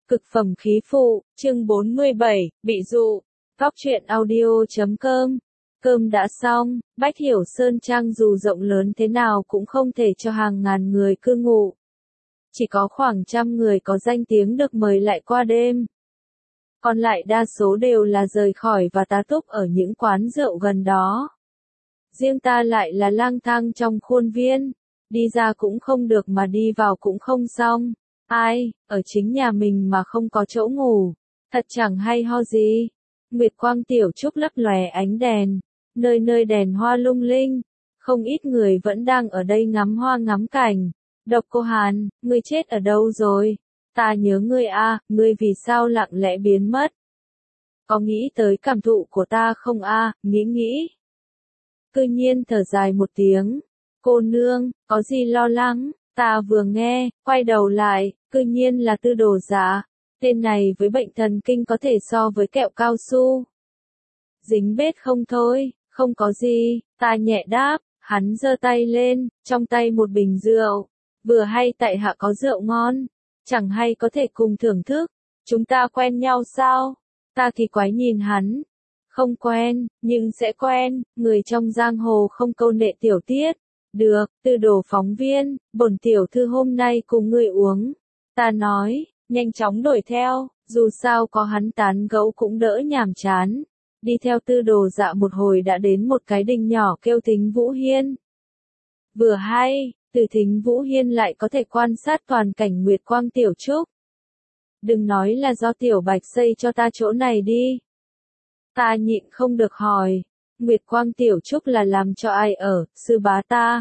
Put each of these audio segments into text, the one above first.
Cực phẩm khí phụ, chương 47, bị dụ. Góc truyện audio.com. Cơm đã xong, Bách Hiểu Sơn Trang dù rộng lớn thế nào cũng không thể cho hàng ngàn người cư ngụ. Chỉ có khoảng trăm người có danh tiếng được mời lại qua đêm. Còn lại đa số đều là rời khỏi và tá túc ở những quán rượu gần đó. Riêng ta lại là lang thang trong khuôn viên, đi ra cũng không được mà đi vào cũng không xong. Ai, ở chính nhà mình mà không có chỗ ngủ, thật chẳng hay ho gì. Nguyệt quang tiểu trúc lấp lòe ánh đèn, nơi nơi đèn hoa lung linh, không ít người vẫn đang ở đây ngắm hoa ngắm cảnh. Độc Cô Hàn, ngươi chết ở đâu rồi? Ta nhớ ngươi a, ngươi vì sao lặng lẽ biến mất? Có nghĩ tới cảm thụ của ta không a? Nghĩ. Cư nhiên thở dài một tiếng. Cô nương, có gì lo lắng? Ta vừa nghe, quay đầu lại, cư nhiên là Tư Đồ Dạ. Tên này với bệnh thần kinh có thể so với kẹo cao su. Dính bết không thôi, không có gì, ta nhẹ đáp, hắn giơ tay lên, trong tay một bình rượu. Vừa hay tại hạ có rượu ngon, chẳng hay có thể cùng thưởng thức. Chúng ta quen nhau sao? Ta kỳ quái nhìn hắn. Không quen, nhưng sẽ quen, người trong giang hồ không câu nệ tiểu tiết. Được, Tư Đồ phóng viên, bổn tiểu thư hôm nay cùng ngươi uống. Ta nói, nhanh chóng đuổi theo, dù sao có hắn tán gẫu cũng đỡ nhàm chán. Đi theo Tư Đồ Dạ một hồi đã đến một cái đình nhỏ kêu Thính Vũ Hiên. Vừa hay, từ Thính Vũ Hiên lại có thể quan sát toàn cảnh Nguyệt Quang Tiểu Trúc. Đừng nói là do Tiểu Bạch xây cho ta chỗ này đi. Ta nhịn không được hỏi. Nguyệt Quang Tiểu Trúc là làm cho ai ở, sư bá ta?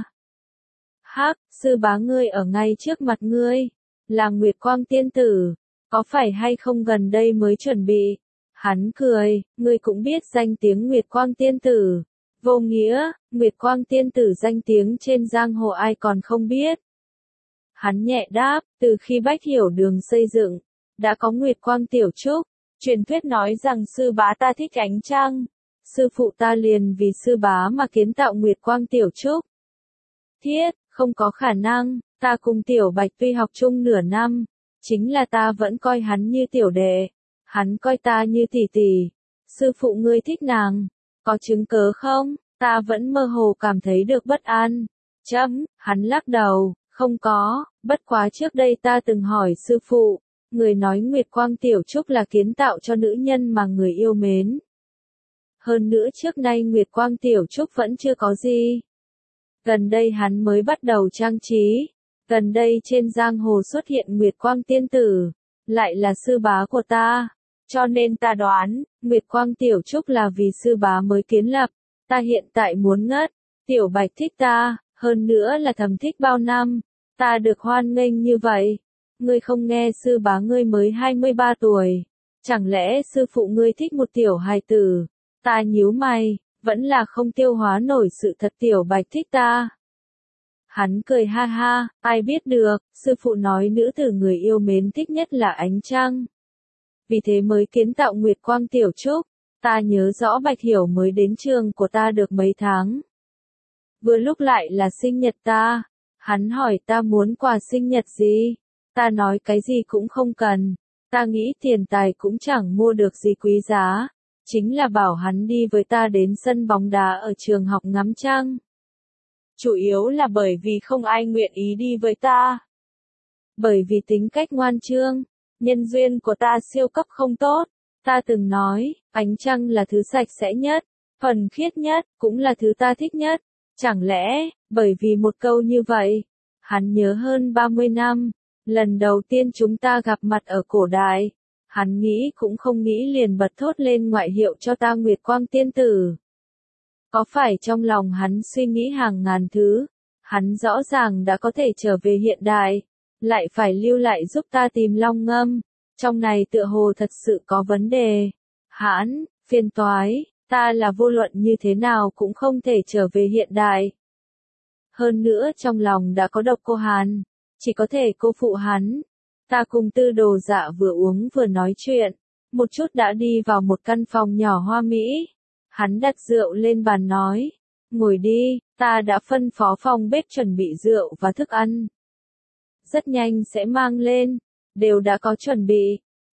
Hắc, sư bá ngươi ở ngay trước mặt ngươi. Là Nguyệt Quang tiên tử. Có phải hay không gần đây mới chuẩn bị? Hắn cười, ngươi cũng biết danh tiếng Nguyệt Quang tiên tử. Vô nghĩa, Nguyệt Quang tiên tử danh tiếng trên giang hồ ai còn không biết. Hắn nhẹ đáp, từ khi Bách Hiểu Đường xây dựng, đã có Nguyệt Quang Tiểu Trúc. Truyền thuyết nói rằng sư bá ta thích ánh trăng. Sư phụ ta liền vì sư bá mà kiến tạo Nguyệt Quang Tiểu Trúc. Thiết, không có khả năng, ta cùng Tiểu Bạch tuy học chung nửa năm, chính là ta vẫn coi hắn như tiểu đệ, hắn coi ta như tỷ tỷ. Sư phụ ngươi thích nàng, có chứng cớ không? Ta vẫn mơ hồ cảm thấy được bất an. Hắn lắc đầu, không có, bất quá trước đây ta từng hỏi sư phụ, người nói Nguyệt Quang Tiểu Trúc là kiến tạo cho nữ nhân mà người yêu mến. Hơn nữa trước nay Nguyệt Quang Tiểu Trúc vẫn chưa có gì. Gần đây hắn mới bắt đầu trang trí. Gần đây trên giang hồ xuất hiện Nguyệt Quang tiên tử, lại là sư bá của ta. Cho nên ta đoán, Nguyệt Quang Tiểu Trúc là vì sư bá mới kiến lập. Ta hiện tại muốn ngất. Tiểu Bạch thích ta, hơn nữa là thầm thích bao năm. Ta được hoan nghênh như vậy. Ngươi không nghe sư bá ngươi mới 23 tuổi. Chẳng lẽ sư phụ ngươi thích một tiểu hài tử? Ta nhíu mày, vẫn là không tiêu hóa nổi sự thật Tiểu Bạch thích ta. Hắn cười ha ha, ai biết được, sư phụ nói nữ tử người yêu mến thích nhất là ánh trăng. Vì thế mới kiến tạo Nguyệt Quang Tiểu Trúc. Ta nhớ rõ Bạch Hiểu mới đến trường của ta được mấy tháng. Vừa lúc lại là sinh nhật ta. Hắn hỏi ta muốn quà sinh nhật gì. Ta nói cái gì cũng không cần. Ta nghĩ tiền tài cũng chẳng mua được gì quý giá. Chính là bảo hắn đi với ta đến sân bóng đá ở trường học ngắm trăng. Chủ yếu là bởi vì không ai nguyện ý đi với ta. Bởi vì tính cách ngoan trương, nhân duyên của ta siêu cấp không tốt. Ta từng nói, ánh trăng là thứ sạch sẽ nhất, thuần khiết nhất, cũng là thứ ta thích nhất. Chẳng lẽ, bởi vì một câu như vậy, hắn nhớ hơn 30 năm, lần đầu tiên chúng ta gặp mặt ở cổ đại. Hắn nghĩ cũng không nghĩ liền bật thốt lên ngoại hiệu cho ta Nguyệt Quang tiên tử. Có phải trong lòng hắn suy nghĩ hàng ngàn thứ, hắn rõ ràng đã có thể trở về hiện đại, lại phải lưu lại giúp ta tìm Long Ngâm, trong này tựa hồ thật sự có vấn đề. Hãn, phiền toái, ta là vô luận như thế nào cũng không thể trở về hiện đại. Hơn nữa trong lòng đã có Độc Cô Hàn, chỉ có thể cô phụ hắn. Ta cùng Tư Đồ Dạ vừa uống vừa nói chuyện, một chút đã đi vào một căn phòng nhỏ hoa mỹ. Hắn đặt rượu lên bàn nói, ngồi đi, ta đã phân phó phòng bếp chuẩn bị rượu và thức ăn. Rất nhanh sẽ mang lên, đều đã có chuẩn bị.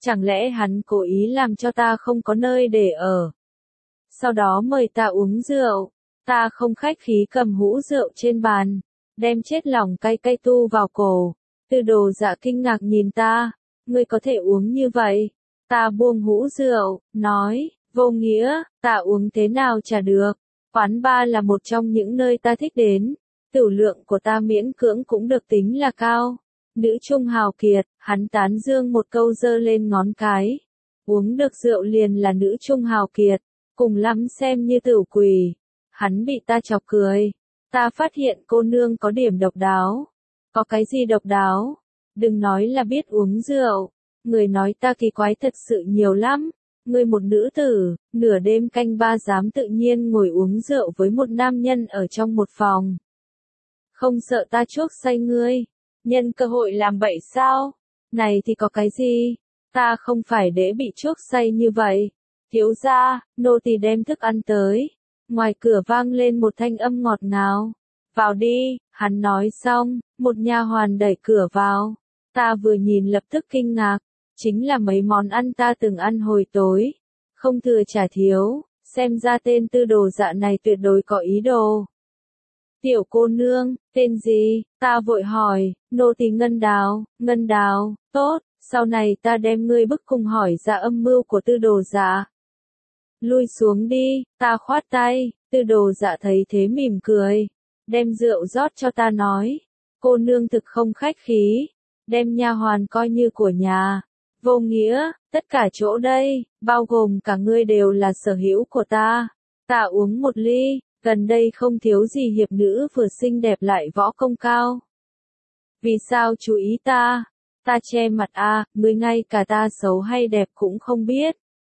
Chẳng lẽ hắn cố ý làm cho ta không có nơi để ở? Sau đó mời ta uống rượu, ta không khách khí cầm hũ rượu trên bàn, đem chết lòng cay cay tu vào cổ. Tư Đồ Dạ kinh ngạc nhìn ta, ngươi có thể uống như vậy? Ta buông hũ rượu, nói, vô nghĩa, ta uống thế nào chả được. Quán bar là một trong những nơi ta thích đến, tửu lượng của ta miễn cưỡng cũng được tính là cao. Nữ trung hào kiệt, hắn tán dương một câu giơ lên ngón cái. Uống được rượu liền là nữ trung hào kiệt, cùng lắm xem như tửu quỷ. Hắn bị ta chọc cười. Ta phát hiện cô nương có điểm độc đáo. Có cái gì độc đáo? Đừng nói là biết uống rượu. Người nói ta kỳ quái thật sự nhiều lắm. Ngươi một nữ tử, nửa đêm canh ba dám tự nhiên ngồi uống rượu với một nam nhân ở trong một phòng. Không sợ ta chuốc say ngươi, nhân cơ hội làm bậy sao? Này thì có cái gì? Ta không phải để bị chuốc say như vậy. Thiếu gia, nô tỳ đem thức ăn tới. Ngoài cửa vang lên một thanh âm ngọt ngào. Vào đi, hắn nói xong, một nha hoàn đẩy cửa vào. Ta vừa nhìn lập tức kinh ngạc. Chính là mấy món ăn ta từng ăn hồi tối. Không thừa chả thiếu, xem ra tên Tư Đồ Dạ này tuyệt đối có ý đồ. Tiểu cô nương, tên gì? Ta vội hỏi, nô tỳ Ngân Đào, tốt, sau này ta đem ngươi bức cùng hỏi ra âm mưu của Tư Đồ Dạ. Lui xuống đi, ta khoát tay, Tư Đồ Dạ thấy thế mỉm cười, đem rượu rót cho ta nói, cô nương thực không khách khí, đem nha hoàn coi như của nhà. Vô nghĩa, tất cả chỗ đây, bao gồm cả ngươi đều là sở hữu của ta. Ta uống một ly, gần đây không thiếu gì hiệp nữ vừa xinh đẹp lại võ công cao. Vì sao chú ý ta? Ta che mặt ngươi ngay cả ta xấu hay đẹp cũng không biết.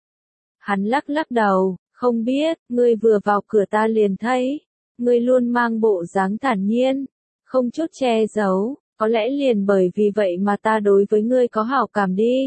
Hắn lắc lắc đầu, không biết, ngươi vừa vào cửa ta liền thấy. Ngươi luôn mang bộ dáng thản nhiên, không chút che giấu. Có lẽ liền bởi vì vậy mà ta đối với ngươi có hảo cảm đi.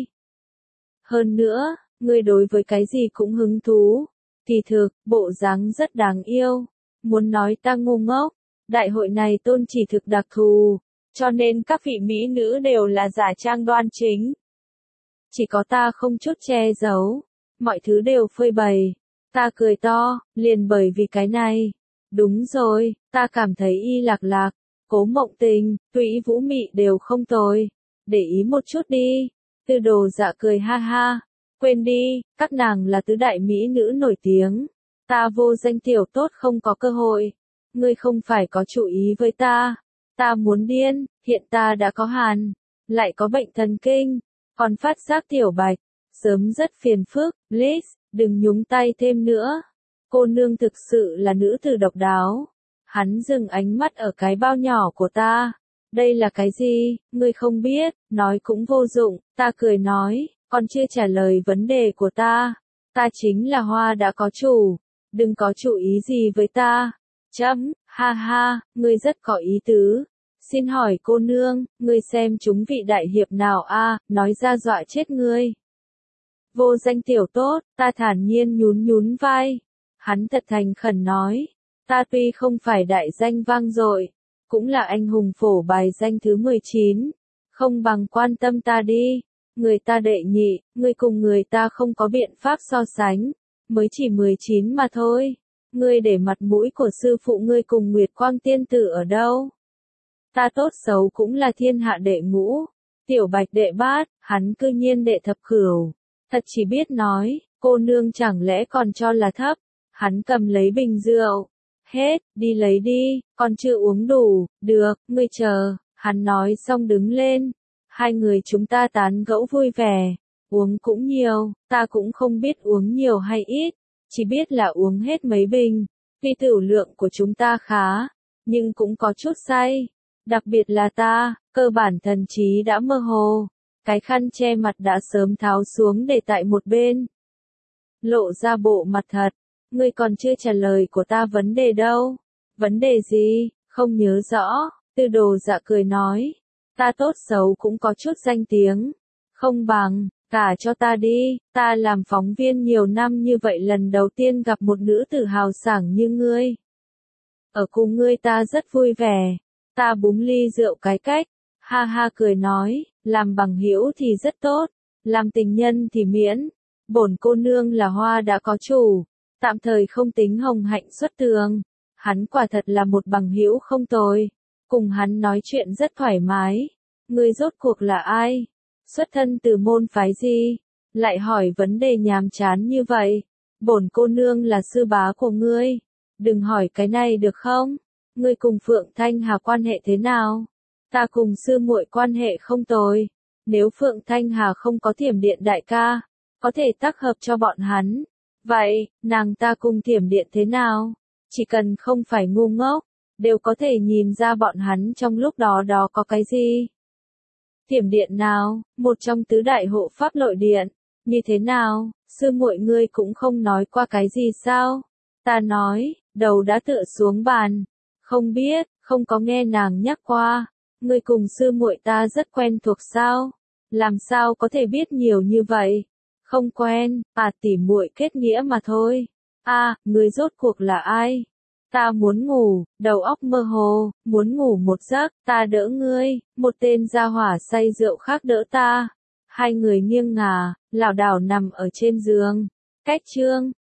Hơn nữa, ngươi đối với cái gì cũng hứng thú. Kỳ thực, bộ dáng rất đáng yêu. Muốn nói ta ngu ngốc, đại hội này tôn chỉ thực đặc thù, cho nên các vị mỹ nữ đều là giả trang đoan chính. Chỉ có ta không chút che giấu, mọi thứ đều phơi bày. Ta cười to, liền bởi vì cái này. Đúng rồi, ta cảm thấy Y Lạc Lạc, Cố Mộng Tình, Tùy Vũ Mị đều không tồi. Để ý một chút đi. Tư Đồ Dạ cười ha ha. Quên đi, các nàng là tứ đại mỹ nữ nổi tiếng. Ta vô danh tiểu tốt không có cơ hội. Ngươi không phải có chủ ý với ta. Ta muốn điên, hiện ta đã có hàn, lại có bệnh thần kinh, còn phát giác tiểu bạch. Sớm rất phiền phức, please, đừng nhúng tay thêm nữa. Cô nương thực sự là nữ tử độc đáo. Hắn dừng ánh mắt ở cái bao nhỏ của ta. Đây là cái gì, ngươi không biết, nói cũng vô dụng, ta cười nói, còn chưa trả lời vấn đề của ta. Ta chính là hoa đã có chủ, đừng có chủ ý gì với ta. Ha ha, ngươi rất có ý tứ. Xin hỏi cô nương, ngươi xem chúng vị đại hiệp nào nói ra dọa chết ngươi. Vô danh tiểu tốt, ta thản nhiên nhún vai. Hắn thật thành khẩn nói, ta tuy không phải đại danh vang dội, cũng là anh hùng phổ bài danh thứ 19, không bằng quan tâm ta đi. Người ta đệ nhị, ngươi cùng người ta không có biện pháp so sánh, mới chỉ 19 mà thôi. Ngươi để mặt mũi của sư phụ ngươi cùng Nguyệt Quang tiên tử ở đâu? Ta tốt xấu cũng là thiên hạ đệ ngũ, tiểu bạch đệ bát, hắn cư nhiên đệ thập cửu. Thật chỉ biết nói, cô nương chẳng lẽ còn cho là thấp. Hắn cầm lấy bình rượu. Hết, đi lấy đi, còn chưa uống đủ, được, ngươi chờ. Hắn nói xong đứng lên. Hai người chúng ta tán gẫu vui vẻ. Uống cũng nhiều, ta cũng không biết uống nhiều hay ít. Chỉ biết là uống hết mấy bình. Tuy tửu lượng của chúng ta khá, nhưng cũng có chút say. Đặc biệt là ta, cơ bản thần trí đã mơ hồ. Cái khăn che mặt đã sớm tháo xuống để tại một bên. Lộ ra bộ mặt thật. Ngươi còn chưa trả lời của ta vấn đề đâu. Vấn đề gì, không nhớ rõ. Tư Đồ Dạ cười nói. Ta tốt xấu cũng có chút danh tiếng. Không bằng, cả cho ta đi. Ta làm phóng viên nhiều năm như vậy lần đầu tiên gặp một nữ tử hào sảng như ngươi. Ở cùng ngươi ta rất vui vẻ. Ta búng ly rượu cái cách. Ha ha cười nói, làm bằng hữu thì rất tốt. làm tình nhân thì miễn. Bổn cô nương là hoa đã có chủ, tạm thời không tính hồng hạnh xuất tường. Hắn quả thật là một bằng hữu không tồi, cùng hắn nói chuyện rất thoải mái. Ngươi rốt cuộc là ai? Xuất thân từ môn phái gì? Lại hỏi vấn đề nhàm chán như vậy. Bổn cô nương là sư bá của ngươi. Đừng hỏi cái này được không? Ngươi cùng Phượng Thanh Hà quan hệ thế nào? Ta cùng sư muội quan hệ không tồi. Nếu Phượng Thanh Hà không có Thiểm Điện đại ca, có thể tác hợp cho bọn hắn. Vậy, nàng ta cùng Thiểm Điện thế nào? Chỉ cần không phải ngu ngốc, đều có thể nhìn ra bọn hắn trong lúc đó có cái gì. Thiểm Điện nào, một trong tứ đại hộ pháp nội điện, như thế nào, sư muội ngươi cũng không nói qua cái gì sao? Ta nói, đầu đã tựa xuống bàn, không biết, không có nghe nàng nhắc qua, ngươi cùng sư muội ta rất quen thuộc sao? Làm sao có thể biết nhiều như vậy? Không quen, tỉ muội kết nghĩa mà thôi. Ngươi rốt cuộc là ai? Ta muốn ngủ, đầu óc mơ hồ, muốn ngủ một giấc, ta đỡ ngươi, một tên gia hỏa say rượu khác đỡ ta. Hai người nghiêng ngả, lảo đảo nằm ở trên giường. Cách chương